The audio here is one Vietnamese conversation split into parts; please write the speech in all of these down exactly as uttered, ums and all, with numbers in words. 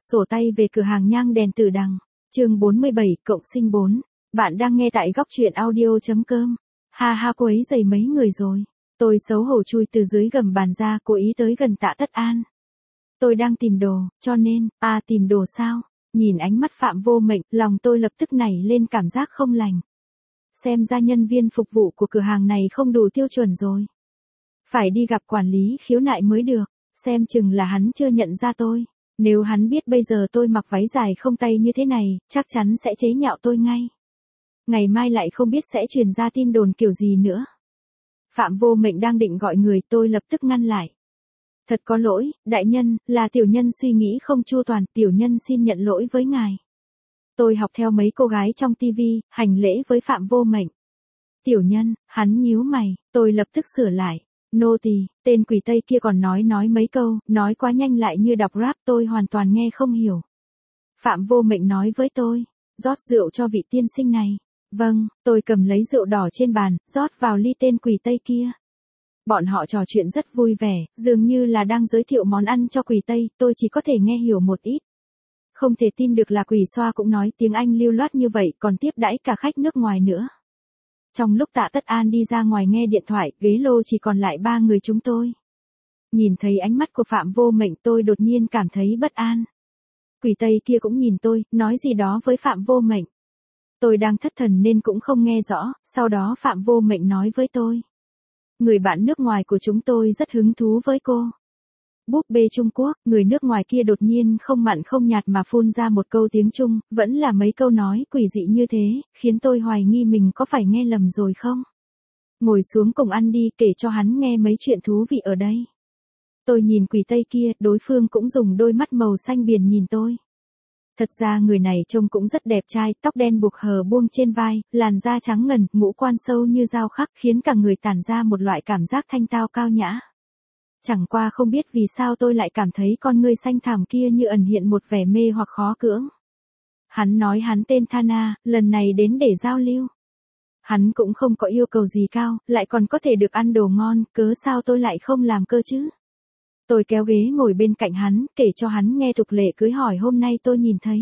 Sổ tay về cửa hàng nhang đèn Tử Đằng, chương bốn mươi bảy, cộng sinh bốn. Bạn đang nghe tại góc truyện audio.com. Ha ha, cô ấy dày mấy người rồi. Tôi xấu hổ chui từ dưới gầm bàn ra, cố ý tới gần Tạ Tất An. Tôi đang tìm đồ, cho nên, à tìm đồ sao? Nhìn ánh mắt Phạm Vô Mệnh, lòng tôi lập tức nảy lên cảm giác không lành. Xem ra nhân viên phục vụ của cửa hàng này không đủ tiêu chuẩn rồi. Phải đi gặp quản lý khiếu nại mới được, xem chừng là hắn chưa nhận ra tôi. Nếu hắn biết bây giờ tôi mặc váy dài không tay như thế này, chắc chắn sẽ chế nhạo tôi ngay. Ngày mai lại không biết sẽ truyền ra tin đồn kiểu gì nữa. Phạm Vô Mệnh đang định gọi người, tôi lập tức ngăn lại. Thật có lỗi, đại nhân, là tiểu nhân suy nghĩ không chu toàn, tiểu nhân xin nhận lỗi với ngài. Tôi học theo mấy cô gái trong tivi, hành lễ với Phạm Vô Mệnh. Tiểu nhân, hắn nhíu mày, tôi lập tức sửa lại. Nô tỳ, tên quỷ Tây kia còn nói nói mấy câu, nói quá nhanh lại như đọc rap, tôi hoàn toàn nghe không hiểu. Phạm Vô Mệnh nói với tôi, rót rượu cho vị tiên sinh này. Vâng, tôi cầm lấy rượu đỏ trên bàn, rót vào ly tên quỷ Tây kia. Bọn họ trò chuyện rất vui vẻ, dường như là đang giới thiệu món ăn cho quỷ Tây, tôi chỉ có thể nghe hiểu một ít. Không thể tin được là quỷ xoa cũng nói tiếng Anh lưu loát như vậy, còn tiếp đãi cả khách nước ngoài nữa. Trong lúc Tạ Tất An đi ra ngoài nghe điện thoại, ghế lô chỉ còn lại ba người chúng tôi. Nhìn thấy ánh mắt của Phạm Vô Mệnh, tôi đột nhiên cảm thấy bất an. Quỷ Tây kia cũng nhìn tôi, nói gì đó với Phạm Vô Mệnh. Tôi đang thất thần nên cũng không nghe rõ, sau đó Phạm Vô Mệnh nói với tôi. Người bạn nước ngoài của chúng tôi rất hứng thú với cô. Búp bê Trung Quốc, người nước ngoài kia đột nhiên không mặn không nhạt mà phun ra một câu tiếng Trung, vẫn là mấy câu nói quỷ dị như thế, khiến tôi hoài nghi mình có phải nghe lầm rồi không? Ngồi xuống cùng ăn đi, kể cho hắn nghe mấy chuyện thú vị ở đây. Tôi nhìn quỷ Tây kia, đối phương cũng dùng đôi mắt màu xanh biển nhìn tôi. Thật ra người này trông cũng rất đẹp trai, tóc đen buộc hờ buông trên vai, làn da trắng ngần, ngũ quan sâu như dao khắc, khiến cả người tản ra một loại cảm giác thanh tao cao nhã. Chẳng qua không biết vì sao tôi lại cảm thấy con ngươi xanh thẳm kia như ẩn hiện một vẻ mê hoặc khó cưỡng. Hắn nói hắn tên Thana, lần này đến để giao lưu. Hắn cũng không có yêu cầu gì cao, lại còn có thể được ăn đồ ngon, cớ sao tôi lại không làm cơ chứ? Tôi kéo ghế ngồi bên cạnh hắn, kể cho hắn nghe tục lệ cưới hỏi hôm nay tôi nhìn thấy.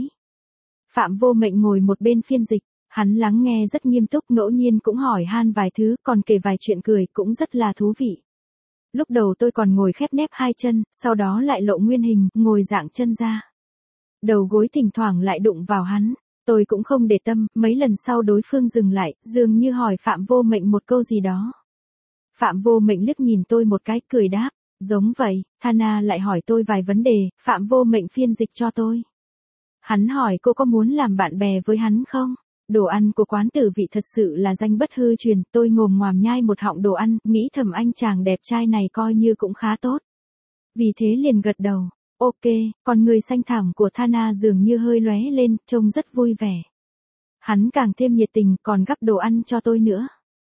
Phạm Vô Mệnh ngồi một bên phiên dịch, hắn lắng nghe rất nghiêm túc, ngẫu nhiên cũng hỏi han vài thứ, còn kể vài chuyện cười, cũng rất là thú vị. Lúc đầu tôi còn ngồi khép nép hai chân, sau đó lại lộ nguyên hình, ngồi dạng chân ra. Đầu gối thỉnh thoảng lại đụng vào hắn, tôi cũng không để tâm, mấy lần sau đối phương dừng lại, dường như hỏi Phạm Vô Mệnh một câu gì đó. Phạm Vô Mệnh liếc nhìn tôi một cái, cười đáp, giống vậy. Thana lại hỏi tôi vài vấn đề, Phạm Vô Mệnh phiên dịch cho tôi. Hắn hỏi cô có muốn làm bạn bè với hắn không? Đồ ăn của quán Tử Vị thật sự là danh bất hư truyền, tôi ngồm ngoàm nhai một họng đồ ăn, nghĩ thầm anh chàng đẹp trai này coi như cũng khá tốt. Vì thế liền gật đầu, ok, còn người xanh thẳm của Thana dường như hơi lóe lên, trông rất vui vẻ. Hắn càng thêm nhiệt tình, còn gắp đồ ăn cho tôi nữa.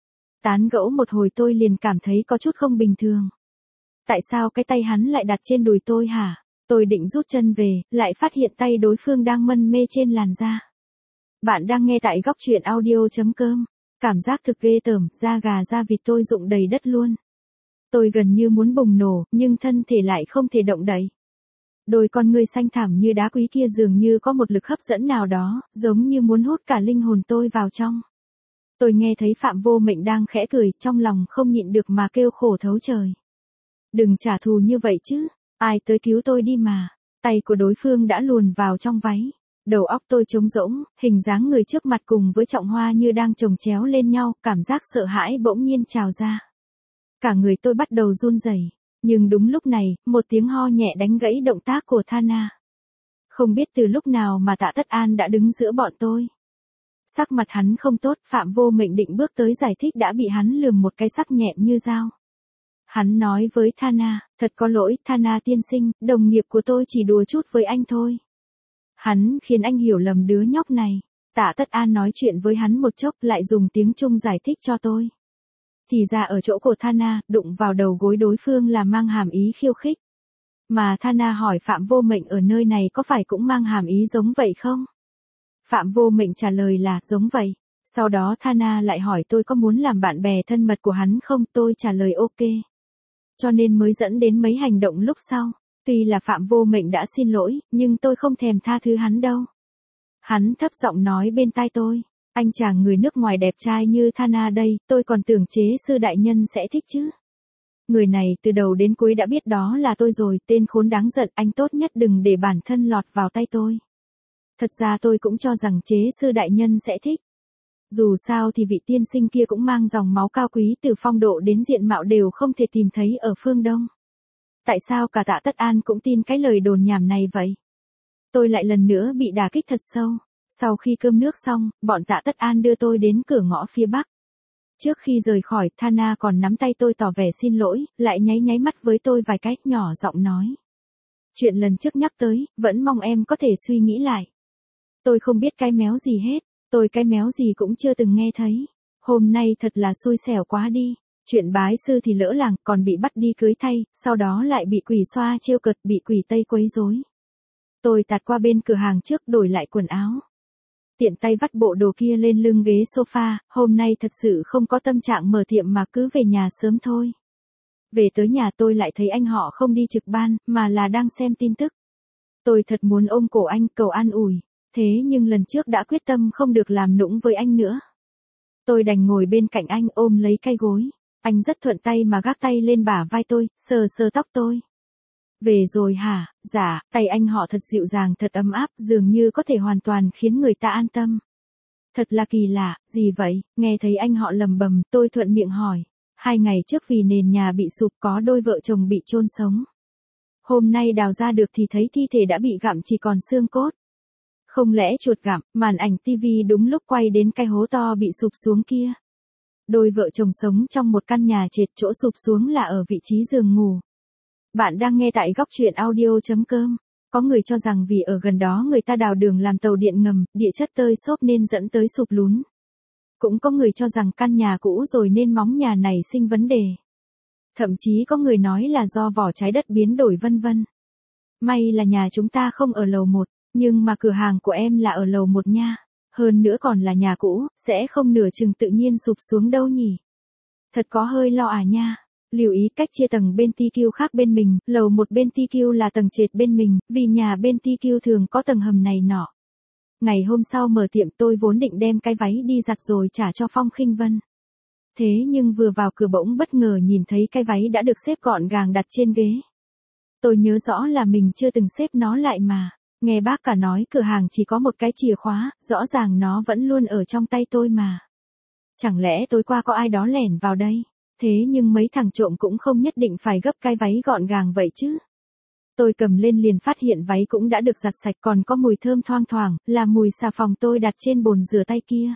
Tán gẫu một hồi tôi liền cảm thấy có chút không bình thường. Tại sao cái tay hắn lại đặt trên đùi tôi hả? Tôi định rút chân về, lại phát hiện tay đối phương đang mân mê trên làn da. Bạn đang nghe tại góc truyện audio.com. Cảm giác thực ghê tởm, da gà da vịt tôi rụng đầy đất luôn. Tôi gần như muốn bùng nổ, nhưng thân thể lại không thể động đậy. Đôi con ngươi xanh thẳm như đá quý kia dường như có một lực hấp dẫn nào đó, giống như muốn hút cả linh hồn tôi vào trong. Tôi nghe thấy Phạm Vô Mệnh đang khẽ cười, trong lòng không nhịn được mà kêu khổ thấu trời. Đừng trả thù như vậy chứ, ai tới cứu tôi đi mà. Tay của đối phương đã luồn vào trong váy. Đầu óc tôi trống rỗng, hình dáng người trước mặt cùng với Trọng Hoa như đang chồng chéo lên nhau, cảm giác sợ hãi bỗng nhiên trào ra. Cả người tôi bắt đầu run rẩy, nhưng đúng lúc này, một tiếng ho nhẹ đánh gãy động tác của Thana. Không biết từ lúc nào mà Tạ Tất An đã đứng giữa bọn tôi. Sắc mặt hắn không tốt, Phạm Vô Mệnh định bước tới giải thích đã bị hắn lườm một cái sắc nhẹm như dao. Hắn nói với Thana, thật có lỗi, Thana tiên sinh, đồng nghiệp của tôi chỉ đùa chút với anh thôi. Hắn khiến anh hiểu lầm đứa nhóc này. Tạ Tất An nói chuyện với hắn một chốc lại dùng tiếng Trung giải thích cho tôi. Thì ra ở chỗ của Thana, đụng vào đầu gối đối phương là mang hàm ý khiêu khích. Mà Thana hỏi Phạm Vô Mệnh ở nơi này có phải cũng mang hàm ý giống vậy không? Phạm Vô Mệnh trả lời là giống vậy. Sau đó Thana lại hỏi tôi có muốn làm bạn bè thân mật của hắn không, tôi trả lời ok. Cho nên mới dẫn đến mấy hành động lúc sau. Tuy là Phạm Vô Mệnh đã xin lỗi, nhưng tôi không thèm tha thứ hắn đâu. Hắn thấp giọng nói bên tai tôi, anh chàng người nước ngoài đẹp trai như Thana đây, tôi còn tưởng chế sư đại nhân sẽ thích chứ. Người này từ đầu đến cuối đã biết đó là tôi rồi, tên khốn đáng giận, anh tốt nhất đừng để bản thân lọt vào tay tôi. Thật ra tôi cũng cho rằng chế sư đại nhân sẽ thích. Dù sao thì vị tiên sinh kia cũng mang dòng máu cao quý, từ phong độ đến diện mạo đều không thể tìm thấy ở phương Đông. Tại sao cả Tạ Tất An cũng tin cái lời đồn nhảm này vậy? Tôi lại lần nữa bị đả kích thật sâu. Sau khi cơm nước xong, bọn Tạ Tất An đưa tôi đến cửa ngõ phía bắc. Trước khi rời khỏi, Thana còn nắm tay tôi tỏ vẻ xin lỗi, lại nháy nháy mắt với tôi vài cái, nhỏ giọng nói. Chuyện lần trước nhắc tới, vẫn mong em có thể suy nghĩ lại. Tôi không biết cái méo gì hết, tôi cái méo gì cũng chưa từng nghe thấy. Hôm nay thật là xui xẻo quá đi. Chuyện bái sư thì lỡ làng, còn bị bắt đi cưới thay, sau đó lại bị quỷ xoa trêu cợt, bị quỷ tây quấy rối. Tôi tạt qua bên cửa hàng trước đổi lại quần áo. Tiện tay vắt bộ đồ kia lên lưng ghế sofa, hôm nay thật sự không có tâm trạng mở tiệm mà cứ về nhà sớm thôi. Về tới nhà tôi lại thấy anh họ không đi trực ban, mà là đang xem tin tức. Tôi thật muốn ôm cổ anh cầu an ủi, thế nhưng lần trước đã quyết tâm không được làm nũng với anh nữa. Tôi đành ngồi bên cạnh anh ôm lấy cái gối. Anh rất thuận tay mà gác tay lên bả vai tôi, sờ sờ tóc tôi. Về rồi hả? Dạ, tay anh họ thật dịu dàng, thật ấm áp, dường như có thể hoàn toàn khiến người ta an tâm. Thật là kỳ lạ, gì vậy? Nghe thấy anh họ lầm bầm, tôi thuận miệng hỏi. Hai ngày trước vì nền nhà bị sụp có đôi vợ chồng bị chôn sống. Hôm nay đào ra được thì thấy thi thể đã bị gặm chỉ còn xương cốt. Không lẽ chuột gặm, màn ảnh tivi đúng lúc quay đến cái hố to bị sụp xuống kia. Đôi vợ chồng sống trong một căn nhà trệt, chỗ sụp xuống là ở vị trí giường ngủ. Bạn đang nghe tại góc truyện audio chấm com. Có người cho rằng vì ở gần đó người ta đào đường làm tàu điện ngầm, địa chất tơi xốp nên dẫn tới sụp lún. Cũng có người cho rằng căn nhà cũ rồi nên móng nhà này sinh vấn đề. Thậm chí có người nói là do vỏ trái đất biến đổi vân vân. May là nhà chúng ta không ở lầu một, nhưng mà cửa hàng của em là ở lầu một nha. Hơn nữa còn là nhà cũ, sẽ không nửa chừng tự nhiên sụp xuống đâu nhỉ. Thật có hơi lo à nha. Lưu ý cách chia tầng bên tê quy khác bên mình, lầu một bên tê quy là tầng trệt bên mình, vì nhà bên tê quy thường có tầng hầm này nọ. Ngày hôm sau mở tiệm tôi vốn định đem cái váy đi giặt rồi trả cho Phong Khinh Vân. Thế nhưng vừa vào cửa bỗng bất ngờ nhìn thấy cái váy đã được xếp gọn gàng đặt trên ghế. Tôi nhớ rõ là mình chưa từng xếp nó lại mà. Nghe bác cả nói cửa hàng chỉ có một cái chìa khóa, rõ ràng nó vẫn luôn ở trong tay tôi mà. Chẳng lẽ tối qua có ai đó lẻn vào đây? Thế nhưng mấy thằng trộm cũng không nhất định phải gấp cái váy gọn gàng vậy chứ. Tôi cầm lên liền phát hiện váy cũng đã được giặt sạch, còn có mùi thơm thoang thoảng, là mùi xà phòng tôi đặt trên bồn rửa tay kia.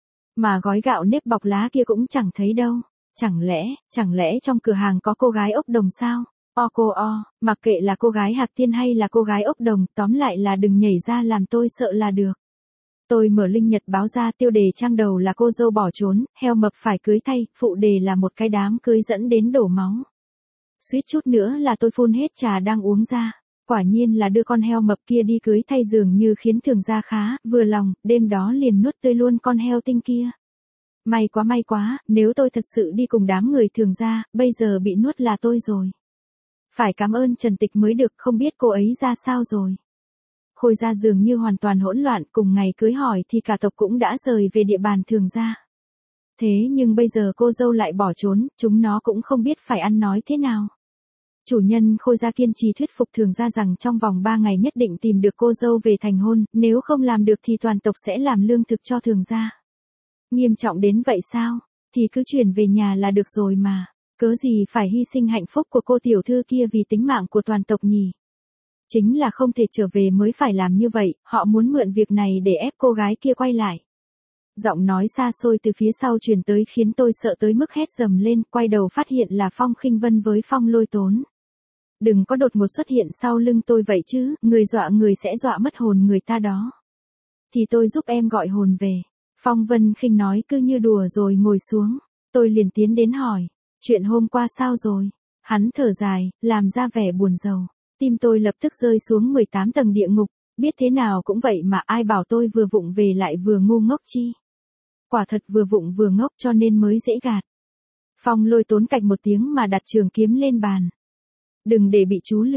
Mà gói gạo nếp bọc lá kia cũng chẳng thấy đâu. Chẳng lẽ, chẳng lẽ trong cửa hàng có cô gái ốc đồng sao? O cô o, mặc kệ là cô gái Hạc Tiên hay là cô gái ốc đồng, tóm lại là đừng nhảy ra làm tôi sợ là được. Tôi mở Linh Nhật báo ra, tiêu đề trang đầu là cô dâu bỏ trốn, heo mập phải cưới thay, phụ đề là một cái đám cưới dẫn đến đổ máu. Suýt chút nữa là tôi phun hết trà đang uống ra. Quả nhiên là đưa con heo mập kia đi cưới thay dường như khiến Thường gia khá vừa lòng, đêm đó liền nuốt tươi luôn con heo tinh kia. May quá may quá, nếu tôi thật sự đi cùng đám người Thường gia, bây giờ bị nuốt là tôi rồi. Phải cảm ơn Trần Tịch mới được, không biết cô ấy ra sao rồi. Khôi gia dường như hoàn toàn hỗn loạn, cùng ngày cưới hỏi thì cả tộc cũng đã rời về địa bàn Thường gia. Thế nhưng bây giờ cô dâu lại bỏ trốn, chúng nó cũng không biết phải ăn nói thế nào. Chủ nhân Khôi gia kiên trì thuyết phục Thường gia rằng trong vòng ba ngày nhất định tìm được cô dâu về thành hôn, nếu không làm được thì toàn tộc sẽ làm lương thực cho Thường gia. Nghiêm trọng đến vậy sao? Thì cứ chuyển về nhà là được rồi mà. Cớ gì phải hy sinh hạnh phúc của cô tiểu thư kia vì tính mạng của toàn tộc nhỉ? Chính là không thể trở về mới phải làm như vậy, họ muốn mượn việc này để ép cô gái kia quay lại. Giọng nói xa xôi từ phía sau truyền tới khiến tôi sợ tới mức hét dầm lên, quay đầu phát hiện là Phong Khinh Vân với Phong Lôi Tốn. Đừng có đột ngột xuất hiện sau lưng tôi vậy chứ, người dọa người sẽ dọa mất hồn người ta đó. Thì tôi giúp em gọi hồn về. Phong Vân Khinh nói cứ như đùa rồi ngồi xuống. Tôi liền tiến đến hỏi, chuyện hôm qua sao rồi? Hắn thở dài, làm ra vẻ buồn rầu. Tim tôi lập tức rơi xuống mười tám tầng địa ngục, biết thế nào cũng vậy mà ai bảo tôi vừa vụng về lại vừa ngu ngốc chi. Quả thật vừa vụng vừa ngốc cho nên mới dễ gạt. Phong Lôi Tốn cạch một tiếng mà đặt trường kiếm lên bàn. Đừng để bị chú lừa.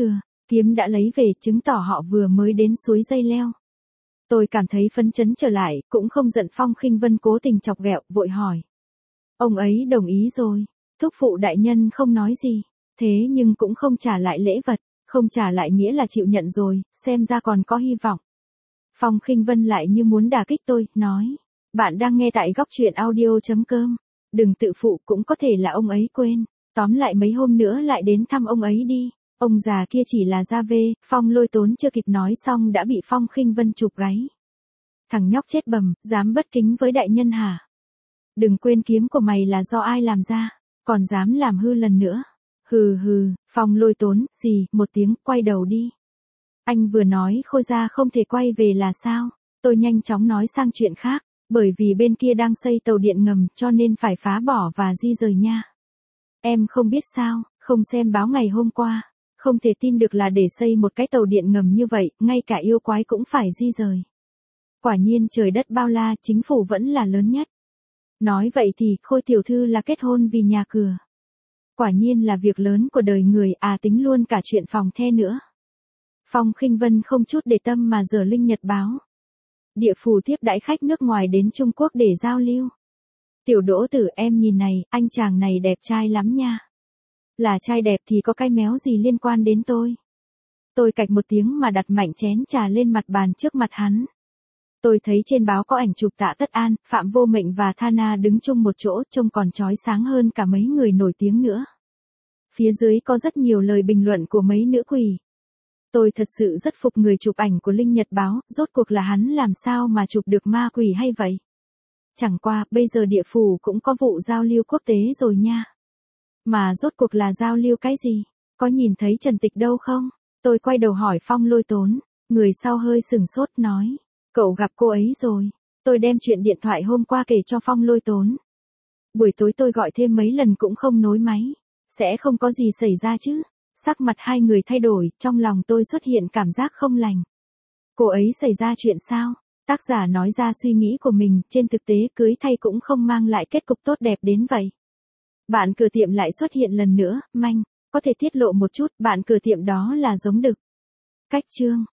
Kiếm đã lấy về, chứng tỏ họ vừa mới đến suối dây leo. Tôi cảm thấy phấn chấn trở lại, cũng không giận Phong Khinh Vân cố tình chọc ghẹo, vội hỏi. Ông ấy đồng ý rồi. Thúc phụ đại nhân không nói gì. Thế nhưng cũng không trả lại lễ vật. Không trả lại nghĩa là chịu nhận rồi, xem ra còn có hy vọng. Phong Khinh Vân lại như muốn đả kích tôi, nói. Bạn đang nghe tại góc truyện audio.com. Đừng tự phụ, cũng có thể là ông ấy quên. Tóm lại mấy hôm nữa lại đến thăm ông ấy đi. Ông già kia chỉ là da vê. Phong Lôi Tốn chưa kịp nói xong đã bị Phong Khinh Vân chụp gáy. Thằng nhóc chết bầm, dám bất kính với đại nhân hả? Đừng quên kiếm của mày là do ai làm ra, còn dám làm hư lần nữa. Hừ hừ, Phong Lôi Tốn, gì, một tiếng, quay đầu đi. Anh vừa nói Khôi gia không thể quay về là sao? Tôi nhanh chóng nói sang chuyện khác, bởi vì bên kia đang xây tàu điện ngầm cho nên phải phá bỏ và di rời nha. Em không biết sao, không xem báo ngày hôm qua, không thể tin được là để xây một cái tàu điện ngầm như vậy, ngay cả yêu quái cũng phải di rời. Quả nhiên trời đất bao la, chính phủ vẫn là lớn nhất. Nói vậy thì Khôi tiểu thư là kết hôn vì nhà cửa. Quả nhiên là việc lớn của đời người, à tính luôn cả chuyện phòng the nữa. Phong Khinh Vân không chút để tâm mà dở Linh Nhật báo. Địa phủ tiếp đãi khách nước ngoài đến Trung Quốc để giao lưu. Tiểu Đỗ Tử, em nhìn này, anh chàng này đẹp trai lắm nha. Là trai đẹp thì có cái méo gì liên quan đến tôi. Tôi cạch một tiếng mà đặt mạnh chén trà lên mặt bàn trước mặt hắn. Tôi thấy trên báo có ảnh chụp Tạ Tất An, Phạm Vô Mệnh và Thana đứng chung một chỗ, trông còn chói sáng hơn cả mấy người nổi tiếng nữa. Phía dưới có rất nhiều lời bình luận của mấy nữ quỷ. Tôi thật sự rất phục người chụp ảnh của Linh Nhật báo, rốt cuộc là hắn làm sao mà chụp được ma quỷ hay vậy? Chẳng qua, bây giờ địa phủ cũng có vụ giao lưu quốc tế rồi nha. Mà rốt cuộc là giao lưu cái gì? Có nhìn thấy Trần Tịch đâu không? Tôi quay đầu hỏi Phong Lôi Tốn, người sau hơi sừng sốt nói. Cậu gặp cô ấy rồi. Tôi đem chuyện điện thoại hôm qua kể cho Phong Lôi Tốn. Buổi tối tôi gọi thêm mấy lần cũng không nối máy. Sẽ không có gì xảy ra chứ? Sắc mặt hai người thay đổi, trong lòng tôi xuất hiện cảm giác không lành. Cô ấy xảy ra chuyện sao? Tác giả nói ra suy nghĩ của mình, trên thực tế cưới thay cũng không mang lại kết cục tốt đẹp đến vậy. Bạn cửa tiệm lại xuất hiện lần nữa, manh, có thể tiết lộ một chút, bạn cửa tiệm đó là giống đực. Cách chương.